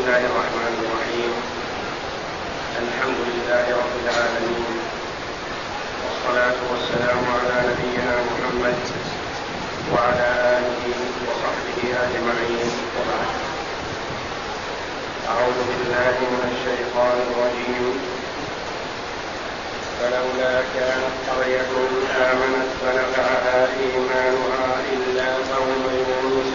الله الرحمن الرحيم. الحمد لله رب العالمين، والصلاة والسلام على نبينا محمد وعلى آله وصحبه أجمعين، وبعد. أعوذ بالله من الشيطان الرجيم. فلولا كانت قرية آمنت فنفعها إيمانها إلا قوم يونس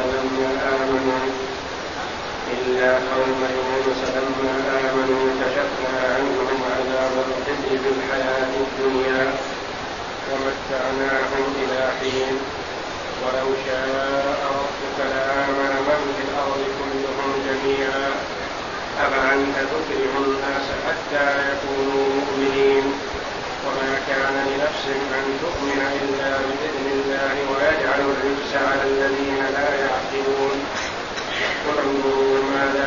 لما آمنوا كشفنا عنهم عذاب الخزي في الحياة الدنيا ومتعناهم إلى حين ولو شاء ربك لآمن من في الأرض كلهم جميعا أفأنت تكره الناس حتى يكونوا مؤمنين وما كان لنفس أن تؤمن إلا بإذن الله ويجعل الرجس على الذين لا يعقلون. قل انظروا ماذا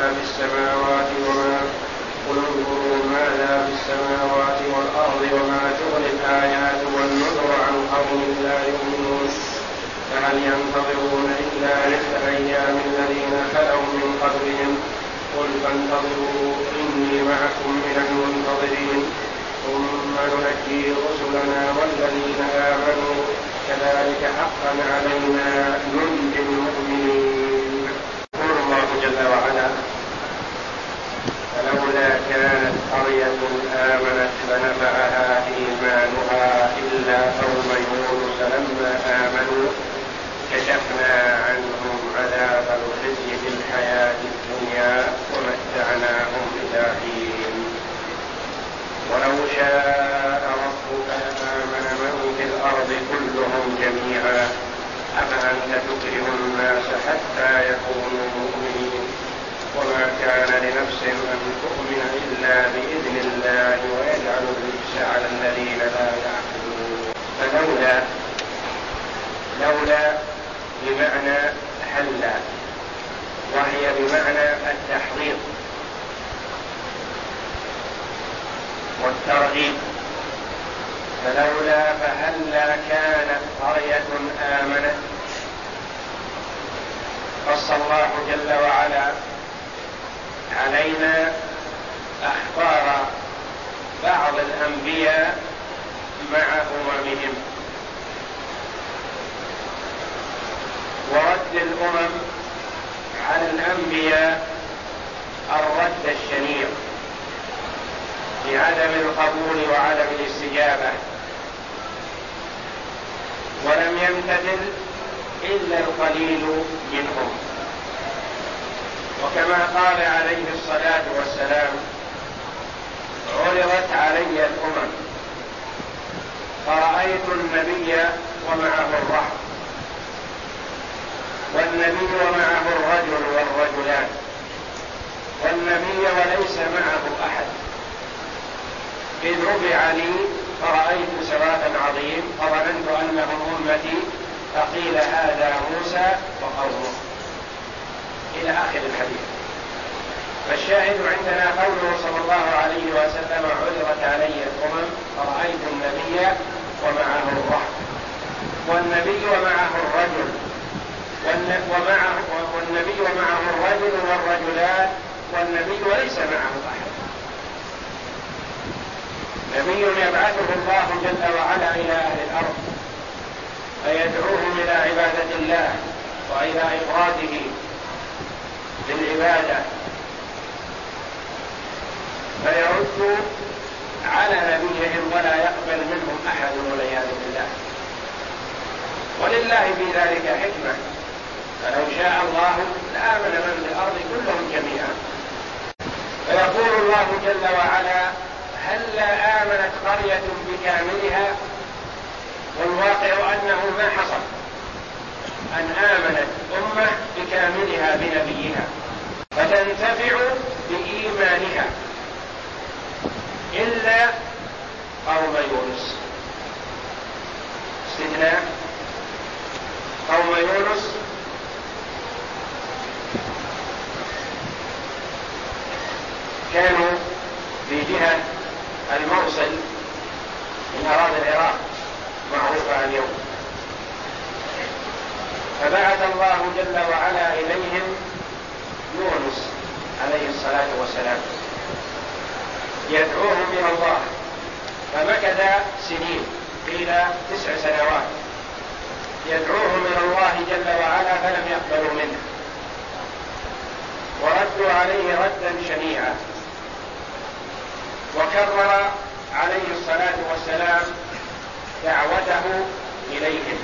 في السماوات والأرض وما تغني الآيات والنذر عن قوم لا يؤمنون فهل ينتظرون إلا مثل أيام الذين خلوا من قبلهم قل فانتظروا إني معكم من المنتظرين ثم ننجي رسلنا والذين آمنوا كذلك حقا علينا ننجي المؤمنين. يقول الله جل وعلا: فلولا كانت قرية آمنت فنفعها إيمانها إلا قوم يونس لما آمنوا كشفنا عنهم عذاب الخزي في الحياة الدنيا ومتعناهم إلى حين ولو شاء ربك لآمن من في الأرض كلهم جميعا أفأنت تكره الناس حتى يكونوا مؤمنين وما كان لنفس أن تؤمن إلا بإذن الله ويجعل الرجس على الذين لا يعقلون. لولا بمعنى هلا، وهي بمعنى التحريض والترغيب. فلولا فهلا كانت قرية آمنت. قص الله جل وعلا علينا أخبار بعض الأنبياء مع أممهم ورد الأمم على الأنبياء الرد الشنيع بعدم القبول وعدم الاستجابة، ولم يمتثل إلا القليل منهم. وكما قال عليه الصلاة والسلام: عرضت علي الأمم فرأيت النبي ومعه الرهط، والنبي ومعه الرجل والرجلان، والنبي وليس معه أحد، إذ رفع لي فرأيت سواد عظيم فظننت أنهم أمتي فقيل هذا موسى وقومه، إلى آخر الحديث. فالشاهد عندنا قوله صلى الله عليه وسلم: عرضت علي الأمم فرأيت النبي ومعه الرهط، والنبي ومعه الرجل، والنبي ومعه الرجل والرجلان، والنبي وليس معه أحد. نبي يبعثه الله جل وعلا إلى أهل الأرض فيدعوهم إلى عبادة الله وإلى إفراده بالعبادة، فيرد على نبيهم ولا يقبل منهم أحد والعياذ بالله. ولله في ذلك حكمة، فلو شاء الله لآمن من في الأرض كلهم جميعا. فيقول الله جل وعلا: هلا آمنت قرية بكاملها؟ والواقع أنه ما حصل أن آمنت أمة بكاملها بنبيها فتنتفع بإيمانها إلا قوم يونس. استثناء: قوم يونس كانوا في جهة الموصل من أراضي العراق معروفة اليوم، فبعث الله جل وعلا إليهم يونس عليه الصلاة الصلاة والسلام يدعوهم إلى الله، فمكث سنين، قيل 9 سنوات يدعوهم إلى الله جل وعلا فلم يقبلوا منه، وردوا عليه ردا شنيعا، وكرر عليه الصلاة والسلام دعوته إليهم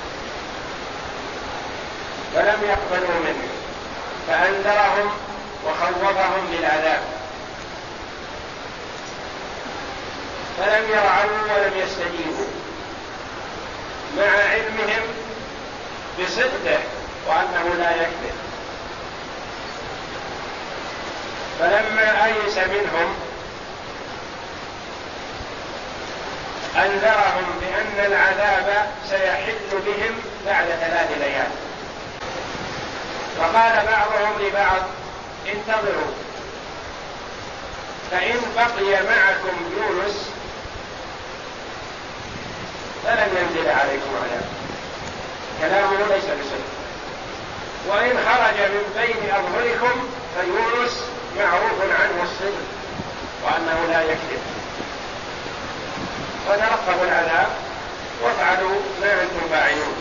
فلم يقبلوا منه، فأنذرهم وخوفهم بالعذاب، فلم يرعوا ولم يستجيبوا مع علمهم بصدقه وأنه لا يكذب. فلما أيس منهم أنذرهم بأن العذاب سيحل بهم بعد 3 ليال، فقال بعضهم لبعض انتظروا فإن بقي معكم يونس فلن ينزل عليكم عذاب، كلامه ليس بصدق، وإن خرج من بين أظهركم فيونس معروف عنه الصدق وأنه لا يكذب، فترقبوا العذاب وافعلوا ما أنتم فاعلون.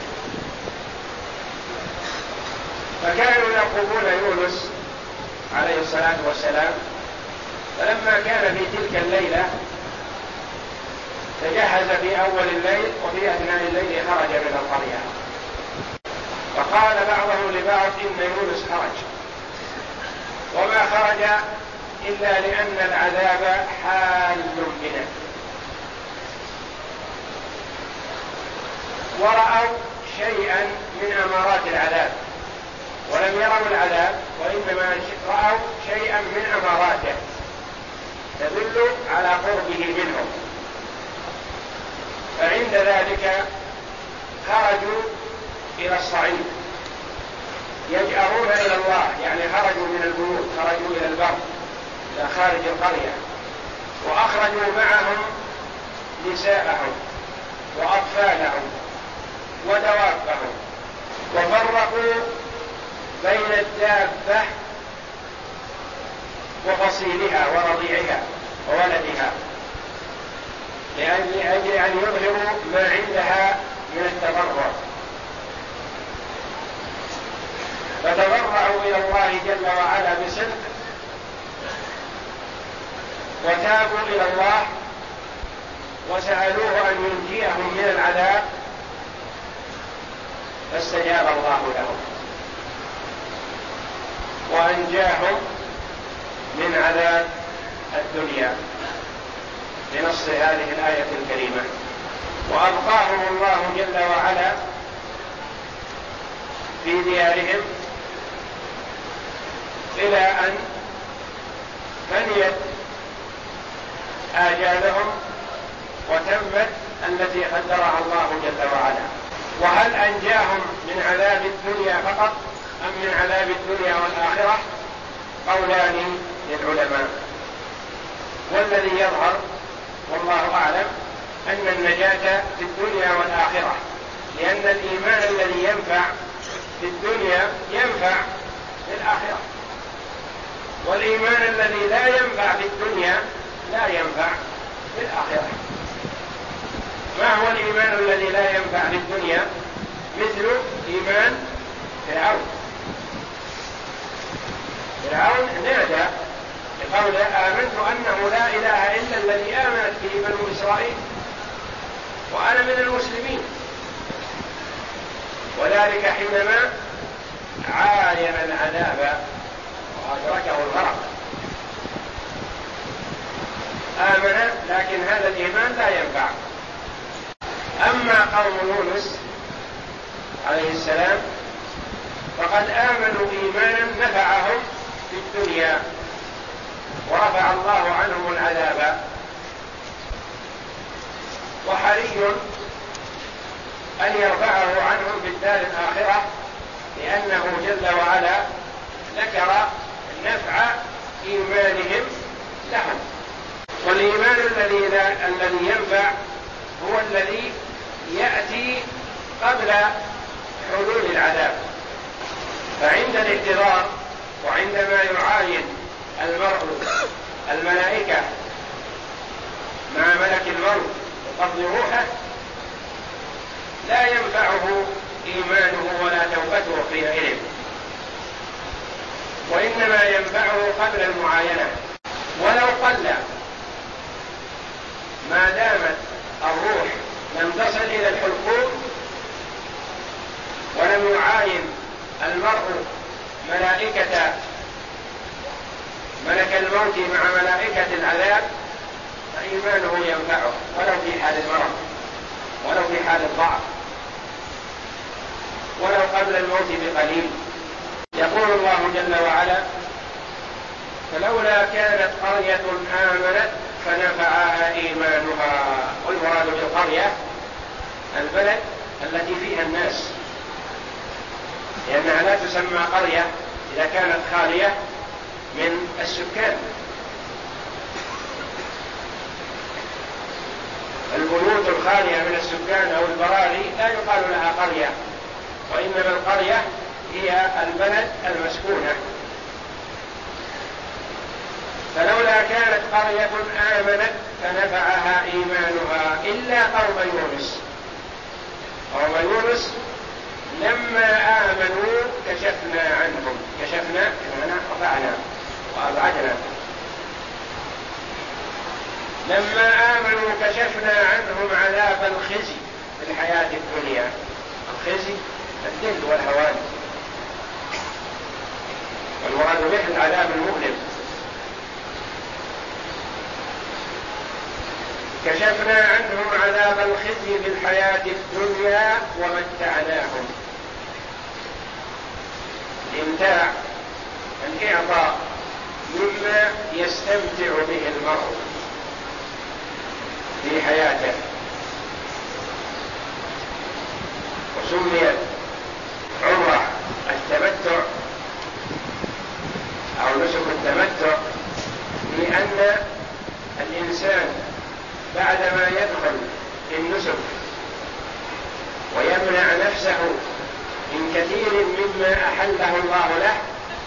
فكانوا يرقبون يونس عليه الصلاة والسلام، فلما كان في تلك الليلة تجهز في أول الليل، وفي أثناء الليل خرج من القرية، فقال بعضهم لبعض إن يونس خرج، وما خرج إلا لأن العذاب حال بنا، ورأوا شيئا من أمارات العذاب، ولم يروا العذاب وإنما رأوا شيئا من أماراته تدل على قربه منهم، فعند ذلك خرجوا إلى الصعيد يجأرون إلى الله، يعني خرجوا من البيوت، خرجوا إلى البر إلى خارج القرية، وأخرجوا معهم نساءهم وأطفالهم ودوابهم، وفرقوا بين الدابة وفصيلها ورضيعها وولدها لأجل أن يظهروا ما عندها من التضرع، فتضرعوا إلى الله جل وعلا بصدق وتابوا إلى الله وسألوه أن ينجيهم من العذاب، فاستجاب الله لهم وأنجاهم من عذاب الدنيا بنص هذه الآية الكريمة، وأبقاهم الله جل وعلا في ديارهم إلى أن فنيت آجالهم وتمت التي قدرها الله جل وعلا. وهل أنجاهم من عذاب الدنيا فقط أم من عذاب الدنيا والآخرة؟ قولان للعلماء، والذي يظهر والله أعلم أن النجاة في الدنيا والآخرة، لأن الإيمان الذي ينفع في الدنيا ينفع في الآخرة، والإيمان الذي لا ينفع في الدنيا لا ينفع في الآخرة. ما هو الإيمان الذي لا ينفع في الدنيا؟ مثل إيمان فرعون. فرعون نادى بقوله آمنت أنه لا إله إلا الذي آمنت به بنو إسرائيل وأنا من المسلمين، وذلك حينما عاين العذاب وأدركه الغرق، آمن لكن هذا الإيمان لا ينفع. أما قوم يونس عليه السلام فقد آمنوا إيمانا نفعهم في الدنيا ورفع الله عنهم العذاب، وحري أن يرفعه عنهم في الدار الآخرة، لأنه جل وعلا ذكر نفع إيمانهم لهم. والإيمان الذي ينفع هو الذي يأتي قبل حلول العذاب، فعند الاحتضار وعندما يعاين الموت ينفعه قبل المعاينة، ولو قل ما دامت الروح لم تصل إلى الحلقوم ولم يعاين المرء ملك الموت مع ملائكة العذاب، فإيمانه ينفعه ولو في حال المرض، ولو في حال الضعف، ولو قبل الموت بقليل. يقول الله جل وعلا: فلولا كانت قرية آمنت فنفعها إيمانها. والمراد بالقرية البلد التي فيها الناس، لأنها لا تسمى قرية إذا كانت خالية من السكان. البيوت الخالية من السكان أو البراري لا يقال لها قرية، وإنما القرية هي البلد المسكونة. فلولا كانت قرية آمنت فنفعها إيمانها إلا قوم يونس. قوم يونس لما آمنوا كشفنا عنهم، كشفنا رفعنا وأبعدنا، لما آمنوا كشفنا عنهم عذاب الخزي في الحياة الدنيا. الخزي الذل والهوان، والمراد به العذاب المؤلم. كشفنا عنهم عذاب الخزي في الحياة الدنيا ومتعناهم. الإمتاع الإعطاء مما يستمتع به المرء في حياته، وسميت عمرة التمتع أو نسك التمتع لأن الإنسان بعدما يدخل في النسك ويمنع نفسه من كثير مما أحله الله له،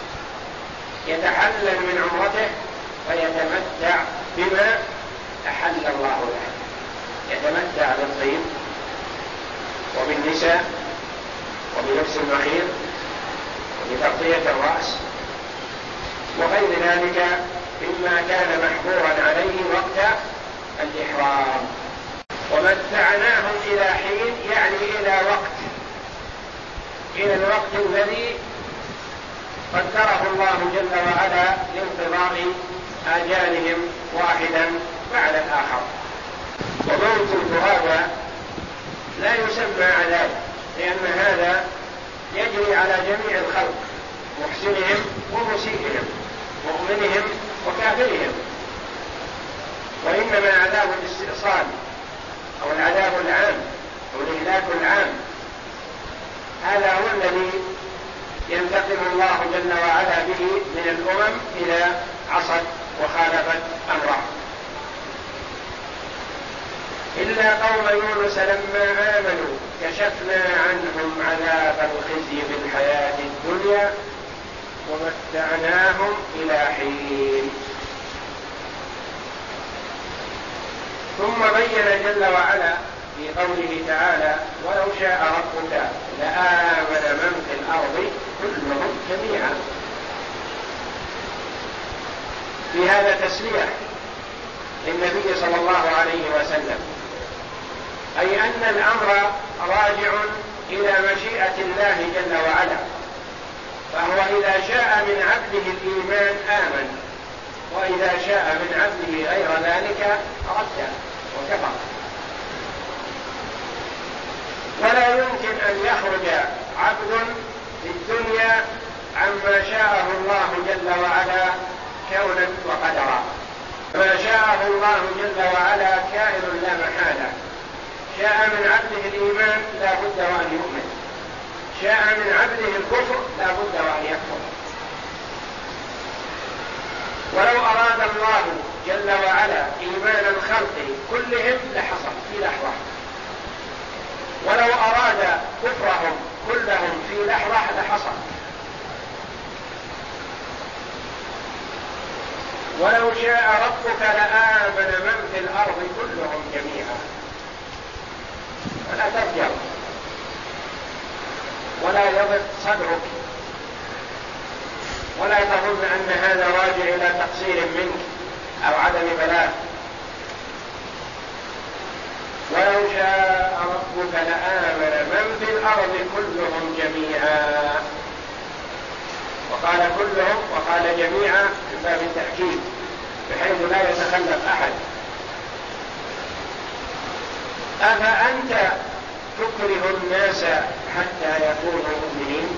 يتحلل من عمرته فيتمتع بما أحل الله له، يتمتع بالطيب وبالنساء وبلبس المخيط وبتغطية الرأس وغير ذلك مما كان محظورا عليه وقت الإحرام. ومتعناهم إلى حين يعني إلى الوقت الذي قدره الله جل وعلا لانقضاء آجالهم واحدا بعد الآخر. وموت الغرابة لا يسمى عذاب، لأن هذا يجري على جميع الخلق، محسنهم ومسيئهم، مؤمنهم وكافرهم. وإنما عذاب الاستئصال أو العذاب العام أو الإهلاك العام هذا هو الذي ينتقم الله جل وعلا به من الأمم إذا عصت وخالفت أمره. إلا قوم يونس لما آمنوا كشفنا عنهم عذاب الخزي في الحياة الدنيا ومتعناهم إلى حين. ثم بين جل وعلا في قوله تعالى: ولو شاء ربك لآمن من في الأرض كلهم جميعا. في هذا تسلية للنبي صلى الله عليه وسلم، أي أن الأمر راجع إلى مشيئة الله جل وعلا، فهو إذا شاء من عبده الإيمان آمن، وإذا شاء من عبده غير ذلك رد وكفر. ولا يمكن أن يخرج عبد في الدنيا عما شاءه الله جل وعلا كونا وقدرا. ما شاءه الله جل وعلا كائن لا محالة. شاء من عبده الإيمان لا بد وأن يؤمن، شاء من عبده الكفر لا بد وأن يكفر. ولو أراد الله جل وعلا إيمان الخلق كلهم لحصل في لحظة، ولو أراد كفرهم كلهم في لحظة لحصل. ولو شاء ربك لآمن من في الأرض كلهم جميعا. فلا ترجع ولا يضق صدرك ولا تظن أن هذا راجع إلى تقصير منك أو عدم بلاغ. ولو شاء ربك لآمن من في الأرض كلهم جميعا. وقال كلهم وقال جميعا من باب التأكيد بحيث لا يتخلف أحد. أفأنت تكره الناس حتى يكونوا مؤمنين؟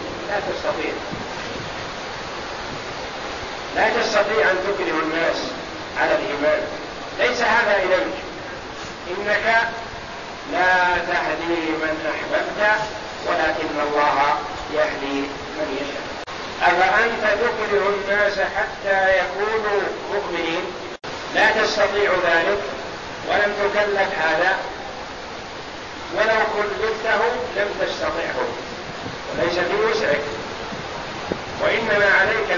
لا تستطيع أن تكره الناس على الإيمان، ليس هذا إليك، إنك لا تهدي من أحببت ولكن الله يهدي من يشاء. أفأنت تكره الناس حتى يكونوا مؤمنين؟ لا تستطيع ذلك ولم تكلف هذا، ولو كلفته لم تستطعه، وليس في وسعك، وإنما عليك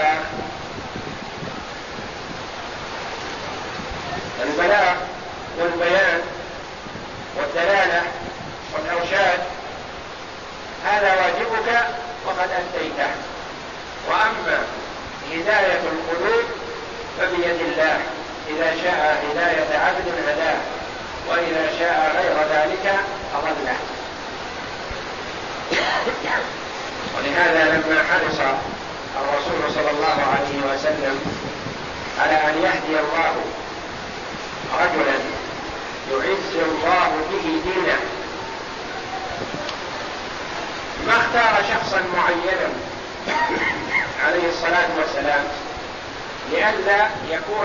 البلاغ والبيان والدلالة والإرشاد، هذا واجبك وقد أديته. وأما هداية القلوب فبيد الله، إذا شاء هداية عبد هداه، وإذا شاء غير ذلك أضله. ولهذا لما حرص الرسول صلى الله عليه وسلم على أن يهدي الله رجلا يعز الله به دينه، ما اختار شخصا معينا عليه الصلاة والسلام لئلا يكون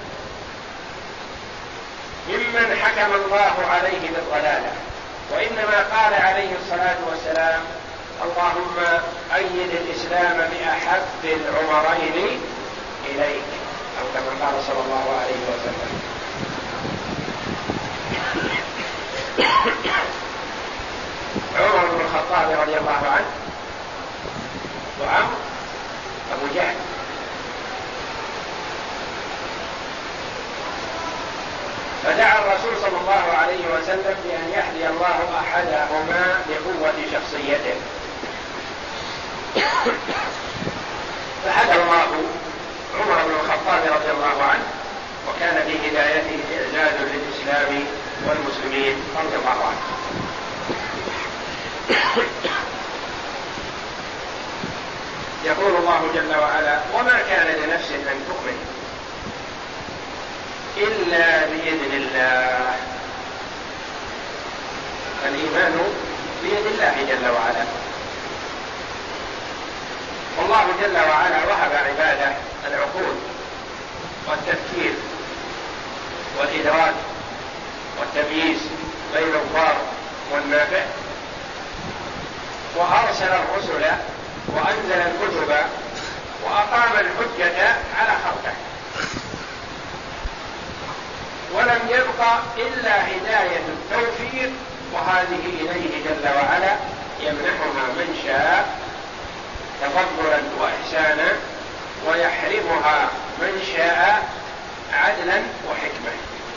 ممن حكم الله عليه بالضلالة، وإنما قال عليه الصلاة والسلام: اللهم أيد الإسلام بأحب العمرين إليك، أو كما قال صلى الله عليه وسلم. عمر بن الخطاب رضي الله عنه وعمرو أبو جهل، فدعا الرسول صلى الله عليه وسلم بأن يهدي الله أحدهما بقوة شخصيته، فهدى الله عمر بن الخطاب رضي الله عنه، وكان في هدايته إعزاز للإسلام والمسلمين رضي الله عنه. يقول الله جل وعلا: وما كان لنفس أن تؤمن إلا بإذن الله. الإيمان بيد الله جل وعلا، والله جل وعلا وهب عباده العقول والتفكير والإدراك والتمييز بين الضار والنافع، وأرسل الرسل وأنزل الكتب وأقام الحجة على خلقه، ولم يبق إلا هداية التوفيق، وهذه إليه جل وعلا يمنحها من شاء تفضلا وإحسانا، ويحرمها من شاء عدلا وحكمة.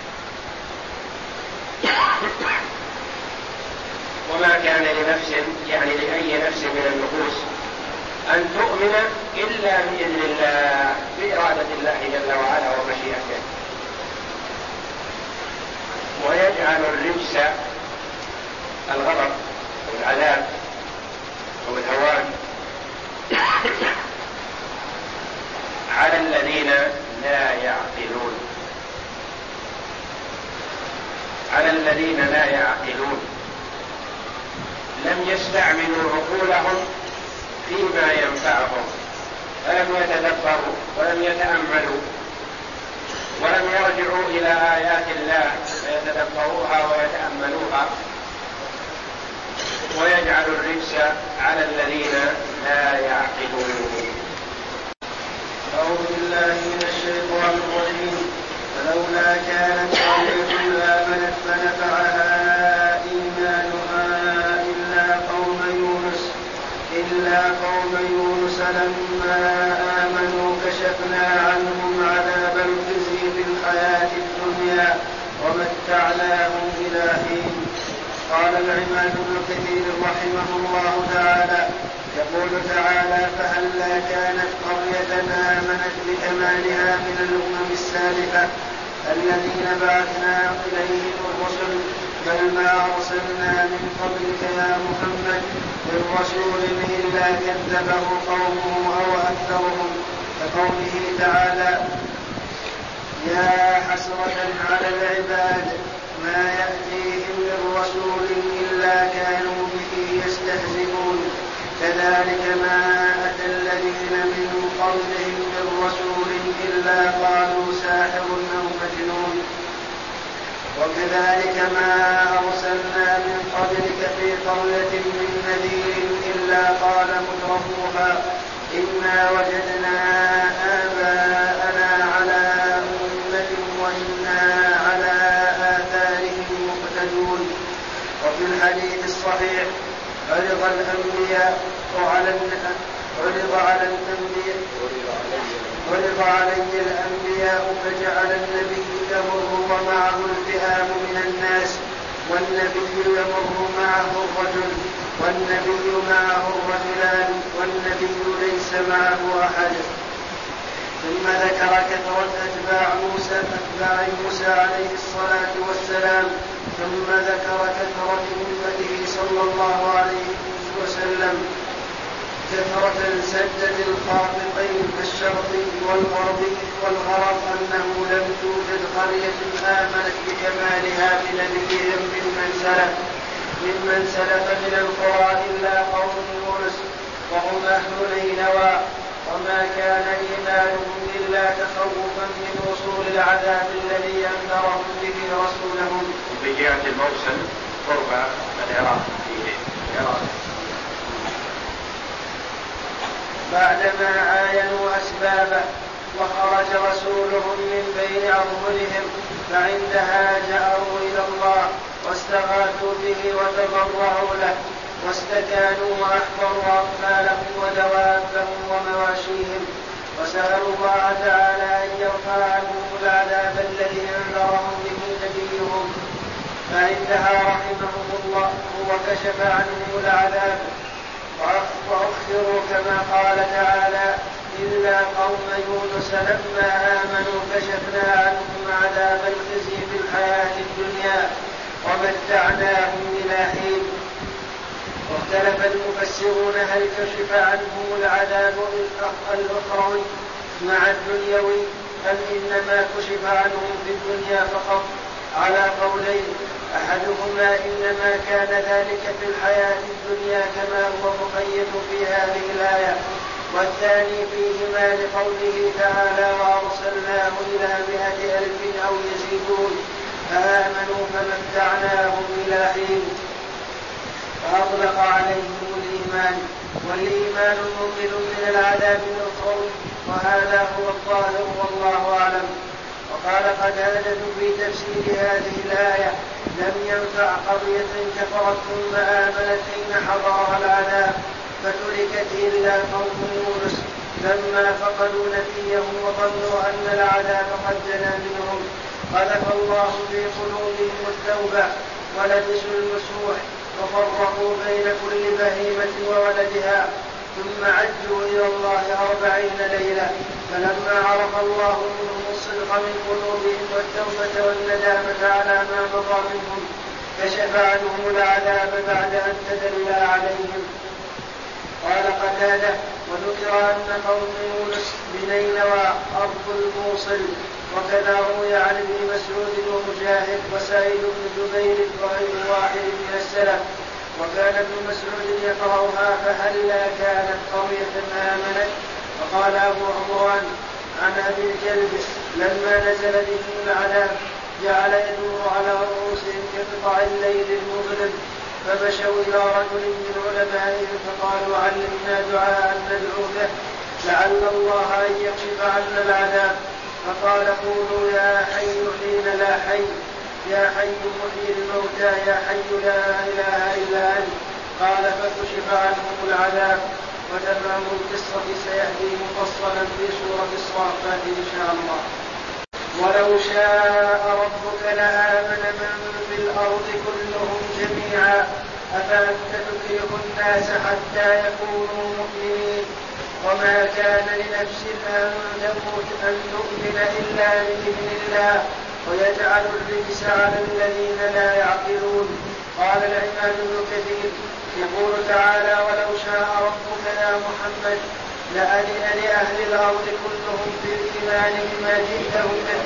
وما كان لنفس، يعني لأي نفس من النفوس، أن تؤمن إلا بإذن الله، بإرادة الله جل وعلا ومشيئته. ويجعل الرجس الغضب والعذاب والهوان على الذين لا يعقلون، على الذين لا يعقلون، لم يستعملوا عقولهم فيما ينفعهم، فلم يتدبروا ولم يتأملوا ولم يرجعوا إلى آيات الله فيتدبروها ويتأملوها. ويجعل الرجس على الذين لا يعقلون. أعوذ بالله من الشيطان الرجيم. فلولا كانت قرية آمنت فنفعها إيمانها إلا قوم يونس لما آمنوا كشفنا عنهم عذاب الخزي في الحياة الدنيا ومتعناهم إلى حين. قال العماد بن كثير رحمه الله تعالى: يقول تعالى فهلا كانت قرية آمنت بكمالها من الأمم السالفة الذين بعثنا إليهم الرسل بل ما أرسلنا من قبلك يا محمد من رسول إلا كذبه قومه أو أكثرهم كقوله تعالى يا حسرة على العباد ما يأتيهم من رسول إلا كانوا به يستهزئون كذلك ما أتى الذين من قبلهم من رسول إلا قالوا ساحر أو مجنون وكذلك ما أرسلنا من قبلك في قرية من نذير إلا قال مترفوها إنا وجدنا آباءنا على أمة وإنا على آثارهم مقتدون. وفي الحديث الصحيح عرض علي الأنبياء فجعل النبي يمر ومعه الفئام من الناس والنبي يمر معه الرجل والنبي معه الرجلان والنبي ليس معه أحد. ثم ذكر كثرة أتباع موسى عليه الصلاة والسلام ثم ذكر كثرة أمته صلى الله عليه وسلم كثرة السدة الخافقين الشرقي والغربي والغرب أنه لم توجد قرية آمنت بكمالها بنبيهم ممن سلف من القرى إلا قوم يونس وهم أهل نينوى وما كان إيمانهم إلا تخوفا من وصول العذاب الذي أنذرهم به رسولهم. في جهة الموصل قرب العراق بعدما عاينوا أسبابه وخرج رسولهم من بين أظهرهم فعندها جأروا إلى الله واستغاثوا به وتضرعوا له واستكانوا وأحضروا أطفالهم ودوابهم ومواشيهم وسألوا الله تعالى أن يرفع عنهم العذاب الذي أنذرهم به نبيهم فعندها رحمهم الله وكشف عنهم العذاب وأخروا كما قال تعالى إلا قوم يونس لما آمنوا كشفنا عنهم عذاب الخزي في الحياة الدنيا ومتعناهم إلى حين. واختلف المفسرون هل كشف عنهم العذاب الأخروي مع الدنيوي أم إنما كشف عنهم في الدنيا فقط على قولين أحدهما إنما كان ذلك في الحياة الدنيا كما هو مقيد في هذه الآية والثاني فيهما لقوله تعالى وأرسلناه إلى 100,000 أو يزيدون فآمنوا فمتعناهم إلى حين فأطلق عليهم الإيمان والإيمان ممكن من العذاب الأخروي وهذا هو الظاهر والله أعلم. وقال قتادة في تفسير هذه الآية لم ينفع قرية كفرت ثم آمنت حين حضرها العذاب فتركت إلا قوم يونس لما فقدوا نبيهم وظنوا أن العذاب قد جنى منهم قذف الله في قلوبهم التوبة ولبسوا المسوح وفرقوا بين كل بهيمة وولدها ثم عجوا إلى الله 40 ليلة فلما عرف الله منهم الصدق من قلوبهم والتوبة والندامة على ما مضى منهم كشف عنهم العذاب بعد أن تدلى عليهم. قال قتادة وذكر أن قوم يونس بنينوى أرض الموصل وكذا روي عن ابن مسعود ومجاهد وسعيد بن جبير وغير واحد من السلف وكان ابن مسعود يقرأها فهلا كانت قرية آمنت. وقال أبو عمران عن أبي الجلد لما نزل بهم العذاب جعل يدور على رؤوسهم كقطع الليل المظلم فمشوا إلى رجل من علمائهم فقالوا علمنا دعاء ندعو به لعل الله أن يكشف عنا العذاب فقال قولوا يا حي حين لا حي يا حي محيي الموتى يا حي لا إله إلا أنت قال فكشف عنهم العذاب. وتمام القصة سيأتي مفصلا في سورة الصافات إن شاء الله. ولو شاء ربك لآمن من في الأرض كلهم جميعا أفأنت تكره الناس حتى يكونوا مؤمنين وما كان لنفس أن تموت أن تؤمن إلا بإذن الله ويجعل الرجس على الذين لا يعقلون. قال العماد بن كثير يقول تعالى ولو شاء ربك يا محمد لأذن لأهل الأرض كلهم في الإيمان بما جئتهم به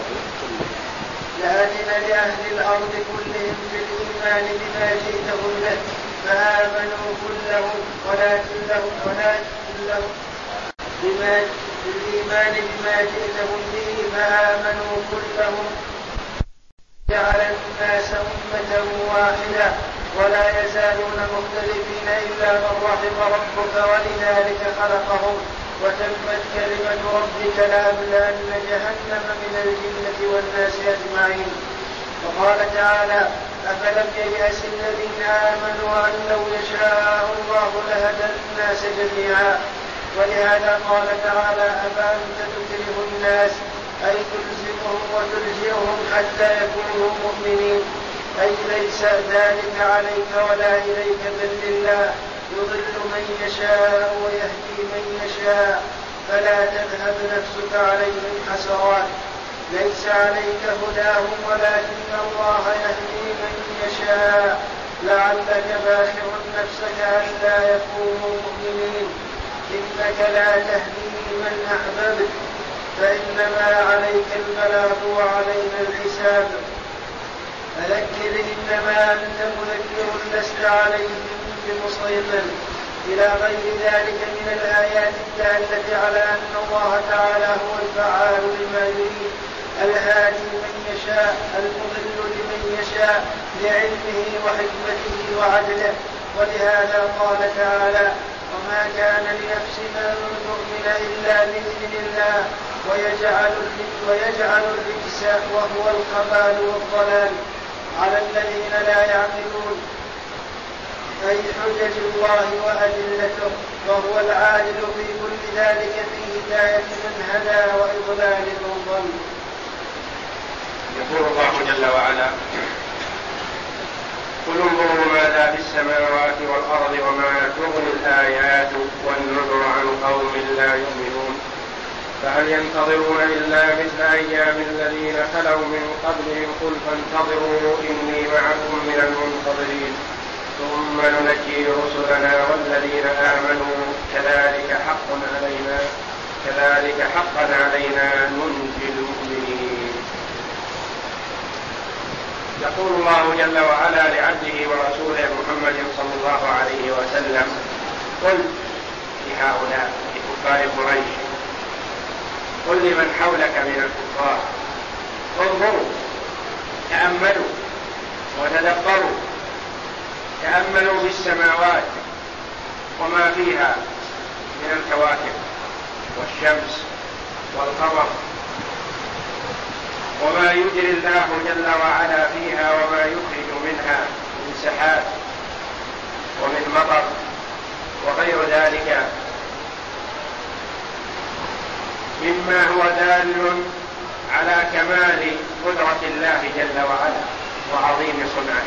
لأذن لأهل الأرض كلهم في الإيمان بما جئتهم به فآمنوا كلهم ولكن لهم بالإيمان بما جئتهم به فآمنوا كلهم جعل الناس أمة واحدة ولا يزالون مختلفين إلا من رحم ربك ولذلك خلقهم وتمت كلمة ربك لأملأن جهنم من الجنة والناس أجمعين. وقال تعالى أفلم ييأس الذين آمنوا أن لو يشاء الله لهدى الناس جميعا. ولهذا قال تعالى أفأنت تكره الناس أي تلزمهم وتلجئهم حتى يكونوا مؤمنين أي ليس ذلك عليك ولا إليك بل لله يضل من يشاء ويهدي من يشاء فلا تذهب نفسك عليهم حسرات ليس عليك هداهم ولكن الله يهدي من يشاء لعلك باخع نفسك ألا يكونوا مؤمنين إنك لا تهدي من أحببت فإنما عليك البلاغ وعلينا الحساب فذكر إنما أنت مذكر لست عليهم بمسيطر إلى غير ذلك من الآيات الدالة على أن الله تعالى هو الفعال لما يريد الهادي من يشاء المضل لمن يشاء لعلمه وحكمته وعدله. ولهذا قال تعالى وما كان لنفس أن تؤمن إلا بإذن الله ويجعل الرجس وهو الخبال والضلال على الذين لا يعقلون أي حجج الله وأدلته وهو العادل في كل ذلك في هداية من هدى وإضلال من ضل. يقول الله جل وعلا قل انظروا ماذا في السماوات والأرض وما تغني الآيات والنذر عن قوم لا يؤمنون فهل ينتظرون إلا مثل أيام الذين خلوا من قبلهم قل فانتظروا إني معكم من المنتظرين ثم ننجي رسلنا والذين آمنوا كذلك حقا علينا ننجي المؤمنين. يقول الله جل وعلا لعبده ورسوله محمد صلى الله عليه وسلم قل لهؤلاء لكفار قريش قل لمن حولك من الكفار انظروا تأملوا وتدبروا تأملوا في السماوات وما فيها من الكواكب والشمس والقمر وما يجري الله جل وعلا فيها وما يخرج منها من سحاب ومن مطر وغير ذلك مما هو دال على كمال قدرة الله جل وعلا وعظيم صنعه.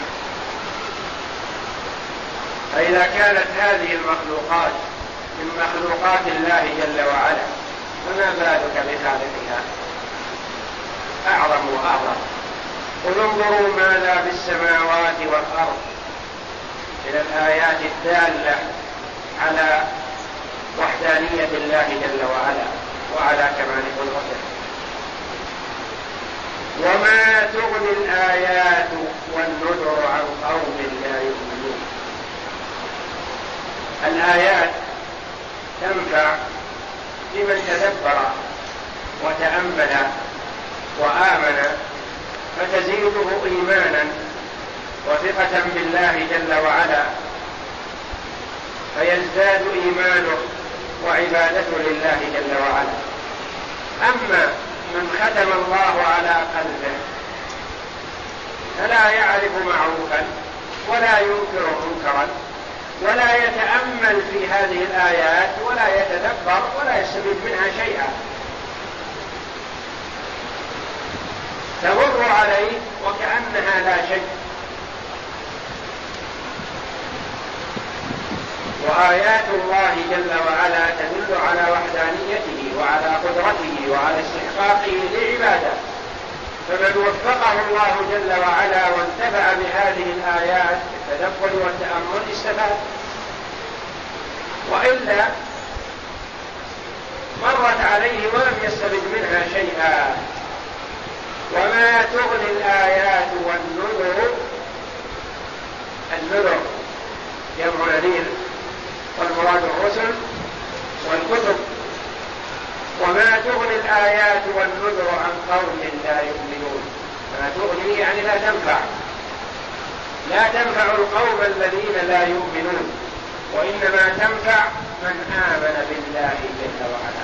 فإذا كانت هذه المخلوقات من مخلوقات الله جل وعلا فما بالك بخالقها أعظم وأعظم. قل انظروا ماذا في السماوات والأرض من الآيات الدالة على وحدانية الله جل وعلا وعلى كمال قدرته وما تغني الآيات والنذر عن قوم لا يؤمنون. الآيات تنفع لمن تدبر وتأمل وآمن فتزيده إيمانا وثقة بالله جل وعلا فيزداد إيمانه وعبادته لله جل وعلا. أما من ختم الله على قلبه فلا يعرف معروفا ولا ينكر منكرا ولا يتأمل في هذه الآيات ولا يتدبر ولا يستفيد منها شيئا تمر عليه وكأنها لا شيء. وآيات الله جل وعلا تدل على وحدانيته وعلى قدرته وعلى استحقاقه للعبادة، فمن وفقه الله جل وعلا وانتفع بهذه الآيات بالتدبر والتأمل استفاد، وإلا مرت عليه ولم يستفد منها شيئا. وما تغني الآيات والنذر، النذر جمع نذير والمراد الرسل والكتب، وما تغني الآيات والنذر عن قوم لا يؤمنون. ما تغني يعني لا تنفع، لا تنفع القوم الذين لا يؤمنون، وإنما تنفع من آمن بالله جل وعلا.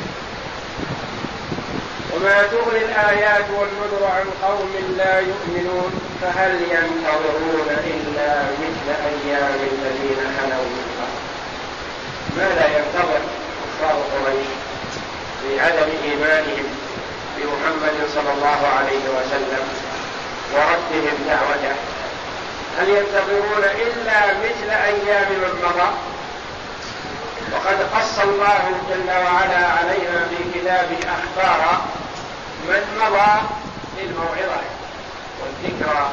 وما تغني الآيات والنذر عن قوم لا يؤمنون فهل ينتظرون إلا مثل أيام الذين خلوا من قبل. ماذا ينتظر كفار قريش بعدم إيمانهم بمحمد صلى الله عليه وسلم وردهم دعوته؟ هل ينتظرون إلا مثل أيام من مضى؟ وقد قص الله جل وعلا علينا في كتابه أخبار من مضى للموعظة والذكرى،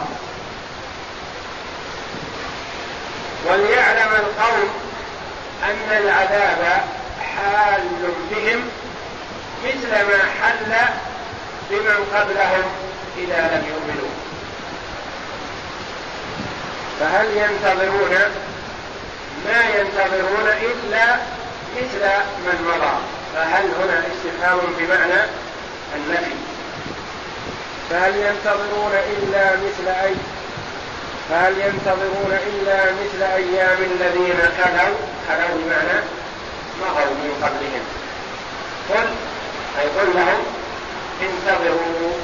وليعلم القوم أن العذاب حال بهم مثل ما حل بمن قبلهم إذا لم يؤمنوا. فهل ينتظرون؟ ما ينتظرون إلا مثل من مضى. فهل هنا استفهام بمعنى النفي. فهل ينتظرون إلا مثل فهل ينتظرون إلا مثل أيام الذين خلوا بمعنى مضوا من قبلهم. قل لهم انتظروا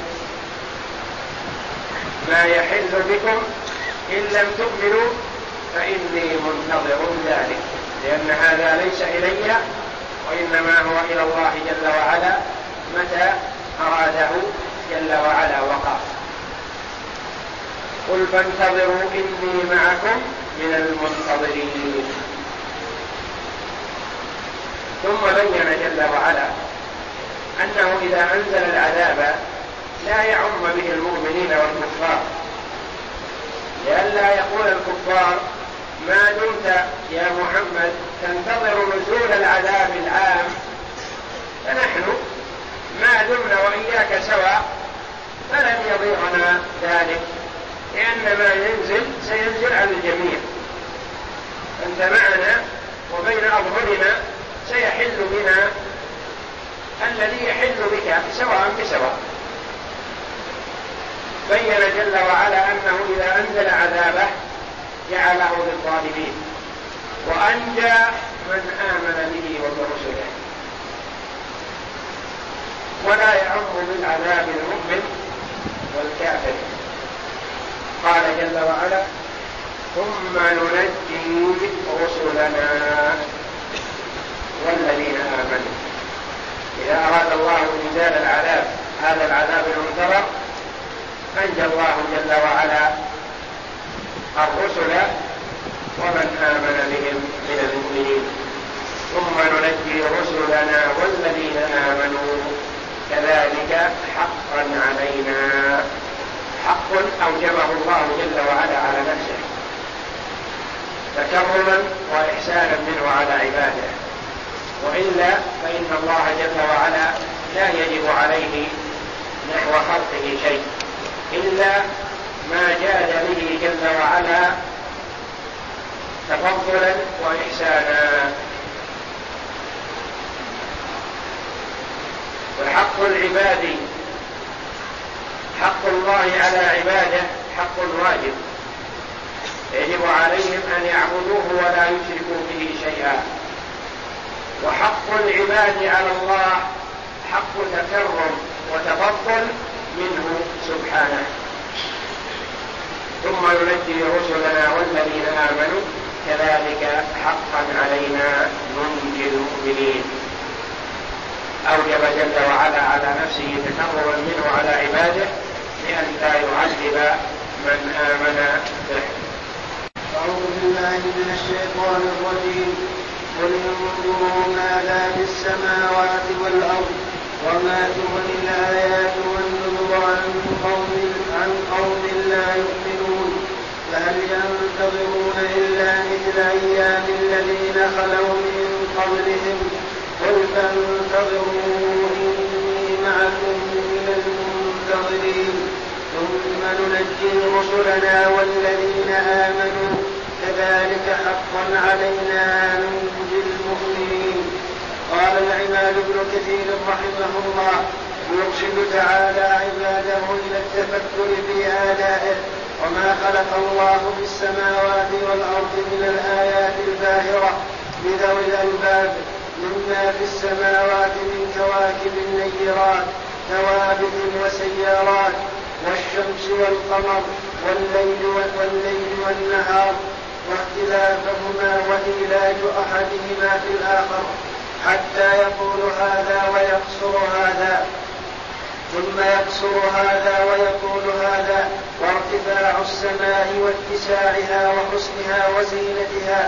ما يحل بكم إن لم تؤمنوا فإني منتظر ذلك، لأن هذا ليس إلي وإنما هو إلى الله جل وعلا متى أراده جل وعلا وقع. قل فانتظروا إني معكم من المنتظرين. ثم بين جل وعلا أنه إذا أنزل العذاب لا يعم به المؤمنين والكفار، لئلا يقول الكفار ما دمت يا محمد تنتظر نزول العذاب العام فنحن ما دمنا وإياك سواء فلن يضيرنا ذلك، لأن ما ينزل سينزل على الجميع، أنت معنا وبين أظهرنا سيحل بنا الذي يحل بك سواء بسواء. بين جل وعلا أنه إذا أنزل عذابه جعله للظالمين وأنجى من آمن به وبرسله، ولا يعم بالعذاب المؤمن والكافر. قال جل وعلا ثم ننجي رسلنا والذين آمنوا. إذا أراد الله إنزال العذاب هذا العذاب المنتظر أنجى الله جل وعلا الرسل ومن آمن بهم من المؤمنين. ثم ننجي رسلنا والذين آمنوا كذلك حقا علينا. حق أوجبه الله جل وعلا على نفسه تكرما وإحسانا منه على عباده، وإلا فإن الله جل وعلا لا يجب عليه نحو خلقه شيء إلا ما جاد به جل وعلا تفضلا وإحسانا. وحق العباد حق الله على عباده حق واجب يجب عليهم أن يعبدوه ولا يشركوا به شيئا، وحق العباد على الله حق تكرم وتفضل منه سبحانه. ثم ننجي رسلنا والذين آمنوا كذلك حقا علينا ننجي المؤمنين. أوجب جل وعلا على نفسه تكرما منه على عباده لئلا يعذب من آمن به. أعوذ بالله من الشيطان الرجيم. قل انظروا ماذا في السماوات والأرض وما تغني الآيات والنذر عن قوم لا يؤمنون فهل ينتظرون إلا مثل أيام الذين خلوا من قبلهم قل فانتظروا إني معكم من المنتظرين ثم ننجي رسلنا والذين آمنوا كذلك حقا علينا ننجي المؤمنين. قال العماد بن كثير رحمه الله يرشد تعالى عباده إلى التفكر في آلائه وما خلق الله في السماوات والأرض من الآيات الباهرة لذوي الألباب مما في السماوات من كواكب نيرات ثوابت وسيارات والشمس والقمر والليل والنهار واختلافهما وإيلاج أحدهما في الآخر حتى يقول هذا ويقصر هذا ثم يقصر هذا ويقول هذا وارتفاع السماء واتساعها وحسنها وزينتها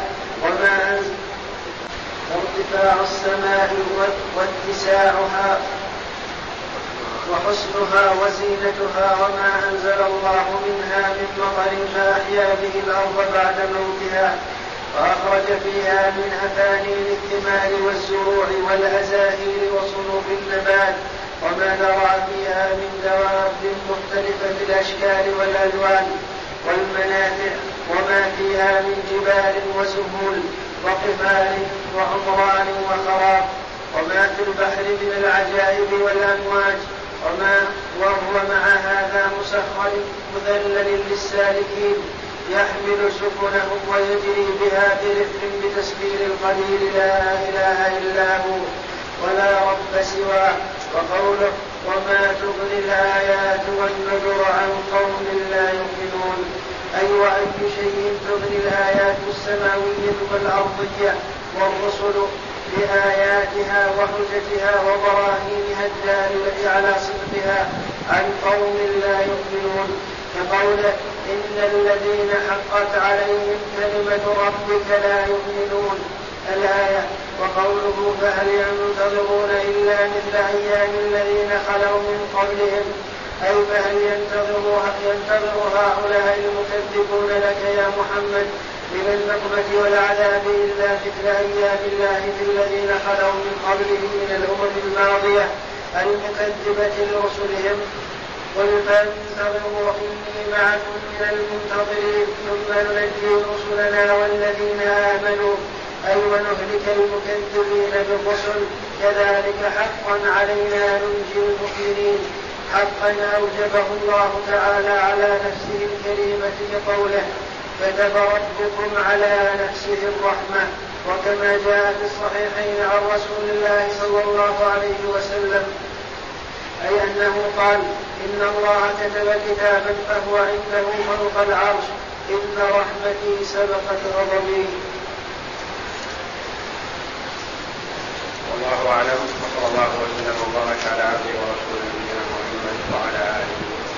وارتفاع السماء واتساعها وحسنها وزينتها وما أنزل الله منها من مطر فأحيا به الأرض بعد موتها وأخرج فيها من أفانين الثمار والزروع والأزاهير وصنوف النبات وما ذرع فيها من دواب مختلفة الأشكال والألوان والمنافع وما فيها من جبال وسهول وقفال وعمران وخراب وما في البحر من العجائب والأمواج وهو مع هذا مسخر مذلل للسالكين يحمل سفنهم ويجري بها برفق بتسبيل القدير لا إله إلا هو ولا رب سواه. وقوله وما تغني الآيات والنذر عن قوم لا يؤمنون أي وأي شيء تغني الآيات السماوية والأرضية والرسل بآياتها وحجتها وبراهينها الدالة على صدقها عن قوم لا يؤمنون كقوله إن الذين حقت عليهم كلمة ربك لا يؤمنون الآية. وقوله فهل ينتظرون إلا مثل أيام الذين خلوا من قبلهم أي فهل ينتظر هؤلاء المكذبون لك يا محمد من النقمة والعذاب إلا مثل أيام الله في الذين خلوا من قبله من الأمم الماضية المكذبة لرسلهم قل فانتظروا إني معكم من المنتظرين ثم ننجي رسلنا والذين آمنوا أي ونهلك المكذبين بالرسل كذلك حقا علينا ننجي المؤمنين حقا أوجبه الله تعالى على نفسه الكريمة كقوله كتب ربكم على نفسه الرحمة وكما جاء في الصحيحين عن رسول الله صلى الله عليه وسلم أي أنه قال إن الله كتب كتابا فهو عنده فوق العرش إن رحمتي سبقت غضبي. والله أعلم وصلى الله وسلم وبارك على عبده ورسوله